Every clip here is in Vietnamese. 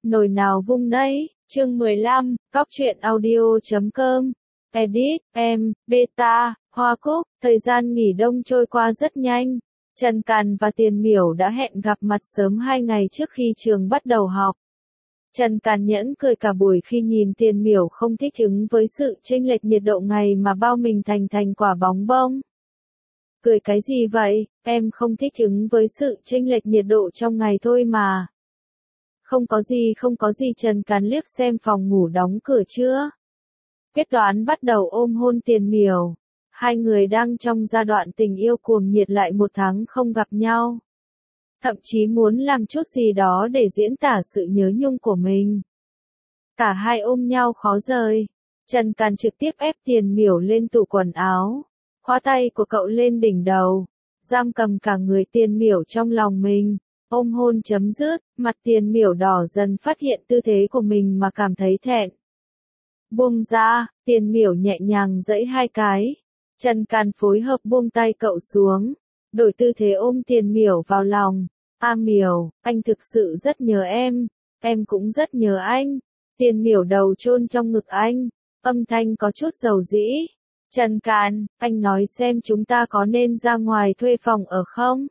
Nồi nào vung nấy, chương 15, Cóc truyện audio.com, edit, beta, Hoa Cúc, thời gian nghỉ đông trôi qua rất nhanh. Trần Càn và Tiền Miểu đã hẹn gặp mặt sớm 2 ngày trước khi trường bắt đầu học. Trần Càn nhẫn cười cả buổi khi nhìn Tiền Miểu không thích ứng với sự chênh lệch nhiệt độ ngày mà bao mình thành quả bóng bông. Cười cái gì vậy, em không thích ứng với sự chênh lệch nhiệt độ trong ngày thôi mà. Không có gì Trần Càn liếc xem phòng ngủ đóng cửa chưa. Quyết Đoán bắt đầu ôm hôn Tiền Miểu. Hai người đang trong giai đoạn tình yêu cuồng nhiệt lại 1 tháng không gặp nhau. Thậm chí muốn làm chút gì đó để diễn tả sự nhớ nhung của mình. Cả hai ôm nhau khó rời. Trần Càn trực tiếp ép Tiền Miểu lên tủ quần áo. Khóa tay của cậu lên đỉnh đầu. Giam cầm cả người Tiền Miểu trong lòng mình. Ôm hôn chấm dứt, mặt Tiền Miểu đỏ dần phát hiện tư thế của mình mà cảm thấy thẹn. Buông ra, Tiền Miểu nhẹ nhàng giãy 2 cái. Trần Càn phối hợp buông tay cậu xuống. Đổi tư thế ôm Tiền Miểu vào lòng. Miểu, anh thực sự rất nhớ em cũng rất nhớ anh. Tiền Miểu đầu chôn trong ngực anh. Âm thanh có chút dầu dĩ. Trần Càn, anh nói xem chúng ta có nên ra ngoài thuê phòng ở không?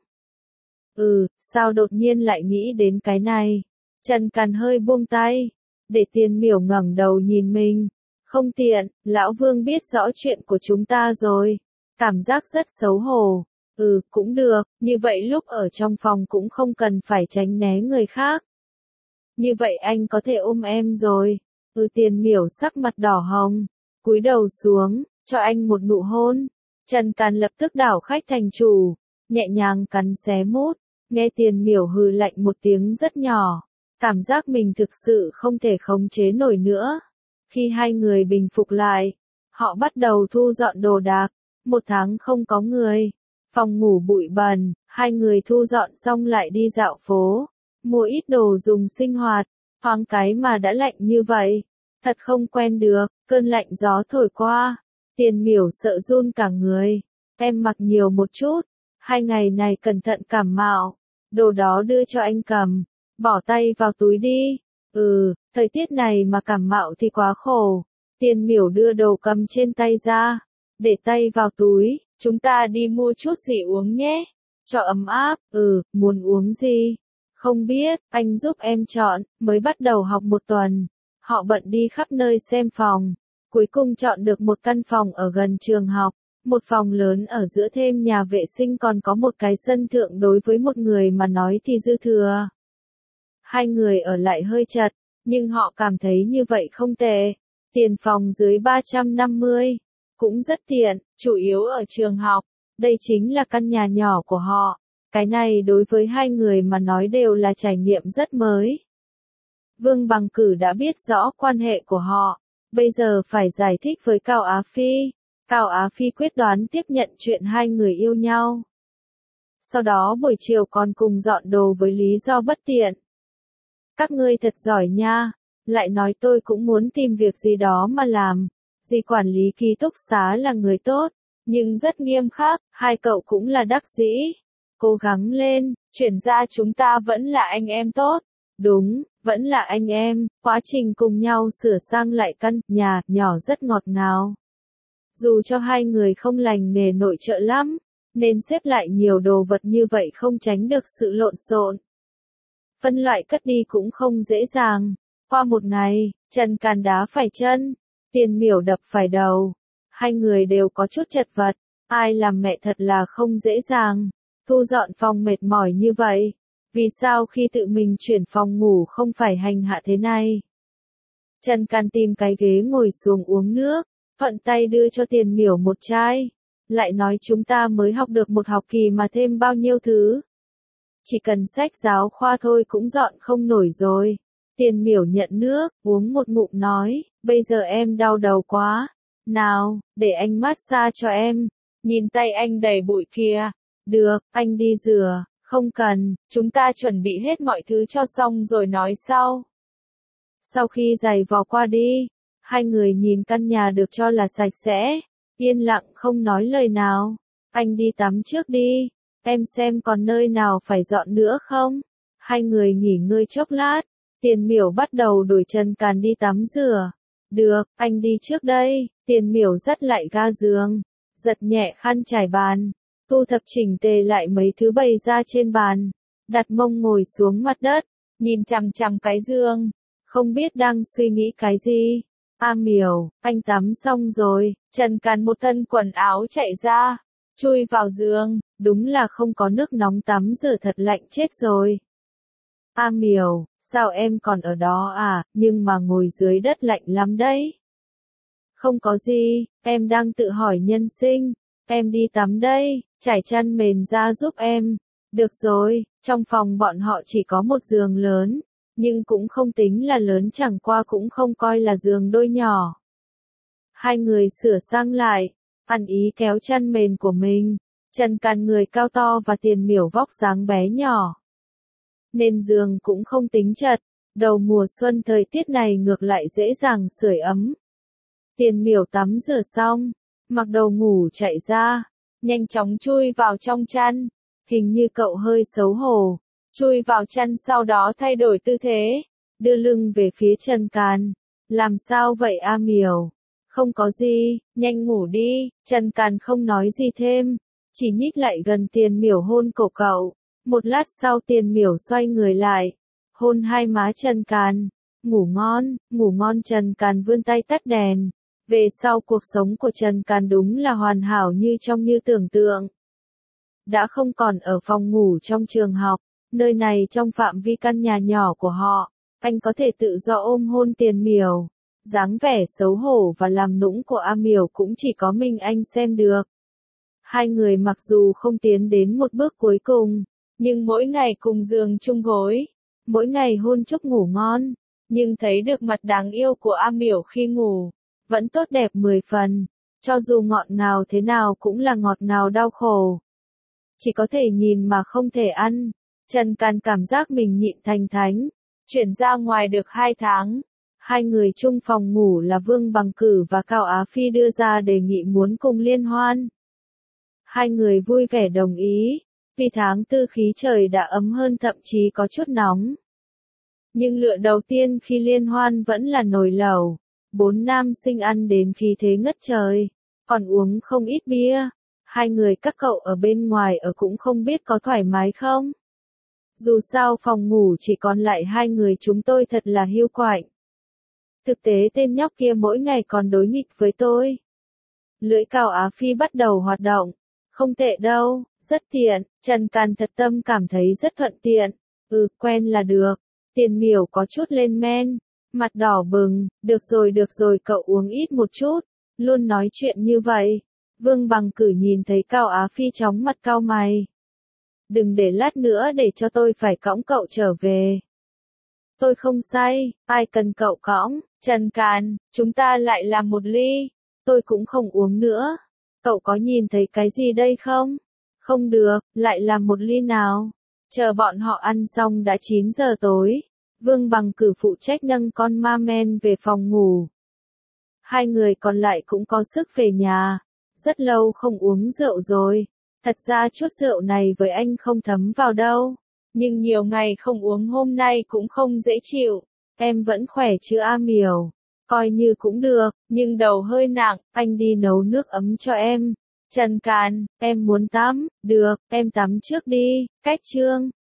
Sao đột nhiên lại nghĩ đến cái này? Trần Càn hơi buông tay, để Tiền Miểu ngẩng đầu nhìn mình. Không tiện, lão Vương biết rõ chuyện của chúng ta rồi. Cảm giác rất xấu hổ. Cũng được, như vậy lúc ở trong phòng cũng không cần phải tránh né người khác. Như vậy anh có thể ôm em rồi. Tiền Miểu sắc mặt đỏ hồng, cúi đầu xuống, cho anh một nụ hôn. Trần Càn lập tức đảo khách thành chủ, nhẹ nhàng cắn xé mút. Nghe Tiền Miểu hừ lạnh một tiếng rất nhỏ, cảm giác mình thực sự không thể khống chế nổi nữa. Khi hai người bình phục lại, họ bắt đầu thu dọn đồ đạc. 1 tháng không có người, phòng ngủ bụi bẩn, hai người thu dọn xong lại đi dạo phố, mua ít đồ dùng sinh hoạt. Thoáng cái mà đã lạnh như vậy, thật không quen được. Cơn lạnh gió thổi qua, Tiền Miểu sợ run cả người. Em mặc nhiều một chút, 2 ngày này cẩn thận cảm mạo. Đồ đó đưa cho anh cầm, bỏ tay vào túi đi. Thời tiết này mà cảm mạo thì quá khổ. Tiền Miểu đưa đồ cầm trên tay ra, để tay vào túi. Chúng ta đi mua chút gì uống nhé, cho ấm áp. Muốn uống gì? Không biết, anh giúp em chọn. Mới bắt đầu học 1 tuần, họ bận đi khắp nơi xem phòng. Cuối cùng chọn được một căn phòng ở gần trường học. Một phòng lớn ở giữa thêm nhà vệ sinh còn có một cái sân thượng, đối với một người mà nói thì dư thừa. Hai người ở lại hơi chật, nhưng họ cảm thấy như vậy không tệ. Tiền phòng dưới 350, cũng rất tiện, chủ yếu ở trường học. Đây chính là căn nhà nhỏ của họ. Cái này đối với hai người mà nói đều là trải nghiệm rất mới. Vương Bằng Cử đã biết rõ quan hệ của họ, bây giờ phải giải thích với Cao Á Phi. Cao Á Phi quyết đoán tiếp nhận chuyện hai người yêu nhau. Sau đó buổi chiều còn cùng dọn đồ với lý do bất tiện. Các ngươi thật giỏi nha, lại nói tôi cũng muốn tìm việc gì đó mà làm. Dì quản lý ký túc xá là người tốt, nhưng rất nghiêm khắc, hai cậu cũng là đắc dĩ. Cố gắng lên, chuyển ra chúng ta vẫn là anh em tốt. Đúng, vẫn là anh em, quá trình cùng nhau sửa sang lại căn nhà nhỏ rất ngọt ngào. Dù cho hai người không lành nghề nội trợ lắm, nên xếp lại nhiều đồ vật như vậy không tránh được sự lộn xộn. Phân loại cất đi cũng không dễ dàng. Qua 1 ngày, Trần Càn đá phải chân, Tiền Miểu đập phải đầu. Hai người đều có chút chật vật. Ai làm mẹ thật là không dễ dàng. Thu dọn phòng mệt mỏi như vậy. Vì sao khi tự mình chuyển phòng ngủ không phải hành hạ thế này? Trần Càn tìm cái ghế ngồi xuống uống nước. Thuận tay đưa cho Tiền Miểu một chai. Lại nói chúng ta mới học được 1 học kỳ mà thêm bao nhiêu thứ. Chỉ cần sách giáo khoa thôi cũng dọn không nổi rồi. Tiền Miểu nhận nước, uống một ngụm nói, bây giờ em đau đầu quá. Nào, để anh massage cho em. Nhìn tay anh đầy bụi kìa. Được, anh đi rửa. Không cần, chúng ta chuẩn bị hết mọi thứ cho xong rồi nói sau. Sau khi giày vò qua đi, hai người nhìn căn nhà được cho là sạch sẽ, yên lặng không nói lời nào. Anh đi tắm trước đi, em xem còn nơi nào phải dọn nữa không? Hai người nghỉ ngơi chốc lát, Tiền Miểu bắt đầu đuổi Trần Càn đi tắm rửa. Được, anh đi trước đây. Tiền Miểu dắt lại ga giường, giật nhẹ khăn trải bàn, thu thập chỉnh tề lại mấy thứ bày ra trên bàn, đặt mông ngồi xuống mặt đất, nhìn chằm chằm cái giường, không biết đang suy nghĩ cái gì. A Miểu, anh tắm xong rồi. Trần Càn một thân quần áo chạy ra, chui vào giường, đúng là không có nước nóng tắm rửa thật lạnh chết rồi. A Miểu, sao em còn ở đó à, nhưng mà ngồi dưới đất lạnh lắm đấy. Không có gì, em đang tự hỏi nhân sinh. Em đi tắm đây, trải chăn mền ra giúp em. Được rồi, trong phòng bọn họ chỉ có một giường lớn, nhưng cũng không tính là lớn, chẳng qua cũng không coi là giường đôi nhỏ. Hai người sửa sang lại, ăn ý kéo chăn mền của mình. Trần Càn người cao to và Tiền Miểu vóc dáng bé nhỏ, nên giường cũng không tính chật. Đầu mùa xuân thời tiết này ngược lại dễ dàng sưởi ấm. Tiền Miểu tắm rửa xong, mặc đồ ngủ chạy ra, nhanh chóng chui vào trong chăn. Hình như cậu hơi xấu hổ, chui vào chăn sau đó thay đổi tư thế, đưa lưng về phía Trần Càn. Làm sao vậy A Miểu? Không có gì, nhanh ngủ đi. Trần Càn không nói gì thêm, chỉ nhích lại gần Tiền Miểu hôn cổ cậu. Một lát sau Tiền Miểu xoay người lại, hôn hai má Trần Càn. Ngủ ngon, ngủ ngon. Trần Càn vươn tay tắt đèn. Về sau cuộc sống của Trần Càn đúng là hoàn hảo như trong như tưởng tượng. Đã không còn ở phòng ngủ trong trường học, nơi này trong phạm vi căn nhà nhỏ của họ, anh có thể tự do ôm hôn Tiền Miểu. Dáng vẻ xấu hổ và làm nũng của A Miểu cũng chỉ có mình anh xem được. Hai người mặc dù không tiến đến một bước cuối cùng, nhưng mỗi ngày cùng giường chung gối, mỗi ngày hôn chúc ngủ ngon, nhưng thấy được mặt đáng yêu của A Miểu khi ngủ, vẫn tốt đẹp 10 phần, cho dù ngọt ngào thế nào cũng là ngọt ngào đau khổ. Chỉ có thể nhìn mà không thể ăn. Trần Càn cảm giác mình nhịn thành thánh. Chuyển ra ngoài được 2 tháng. Hai người chung phòng ngủ là Vương Bằng Cử và Cao Á Phi đưa ra đề nghị muốn cùng liên hoan. Hai người vui vẻ đồng ý, vì tháng tư khí trời đã ấm hơn, thậm chí có chút nóng. Nhưng lựa đầu tiên khi liên hoan vẫn là nồi lẩu. 4 nam sinh ăn đến khí thế ngất trời, còn uống không ít bia. Hai người các cậu ở bên ngoài ở cũng không biết có thoải mái không. Dù sao phòng ngủ chỉ còn lại hai người chúng tôi thật là hiu quạnh. Thực tế tên nhóc kia mỗi ngày còn đối nghịch với tôi. Lưỡi Cao Á Phi bắt đầu hoạt động. Không tệ đâu, rất tiện. Trần Càn thật tâm cảm thấy rất thuận tiện. Quen là được. Tiền Miểu có chút lên men, mặt đỏ bừng. Được rồi cậu uống ít một chút. Luôn nói chuyện như vậy. Vương Bằng Cử nhìn thấy Cao Á Phi chóng mặt cau mày. Đừng để lát nữa để cho tôi phải cõng cậu trở về. Tôi không say, ai cần cậu cõng. Trần Càn, chúng ta lại làm một ly. Tôi cũng không uống nữa. Cậu có nhìn thấy cái gì đây không? Không được, lại làm một ly nào. Chờ bọn họ ăn xong đã 9 giờ tối. Vương Bằng Cử phụ trách nâng con ma men về phòng ngủ. Hai người còn lại cũng có sức về nhà. Rất lâu không uống rượu rồi. Thật ra chút rượu này với anh không thấm vào đâu. Nhưng nhiều ngày không uống hôm nay cũng không dễ chịu. Em vẫn khỏe chứ A Miểu? Coi như cũng được, nhưng đầu hơi nặng, anh đi nấu nước ấm cho em. Trần Càn, em muốn tắm, được, em tắm trước đi. Cách chương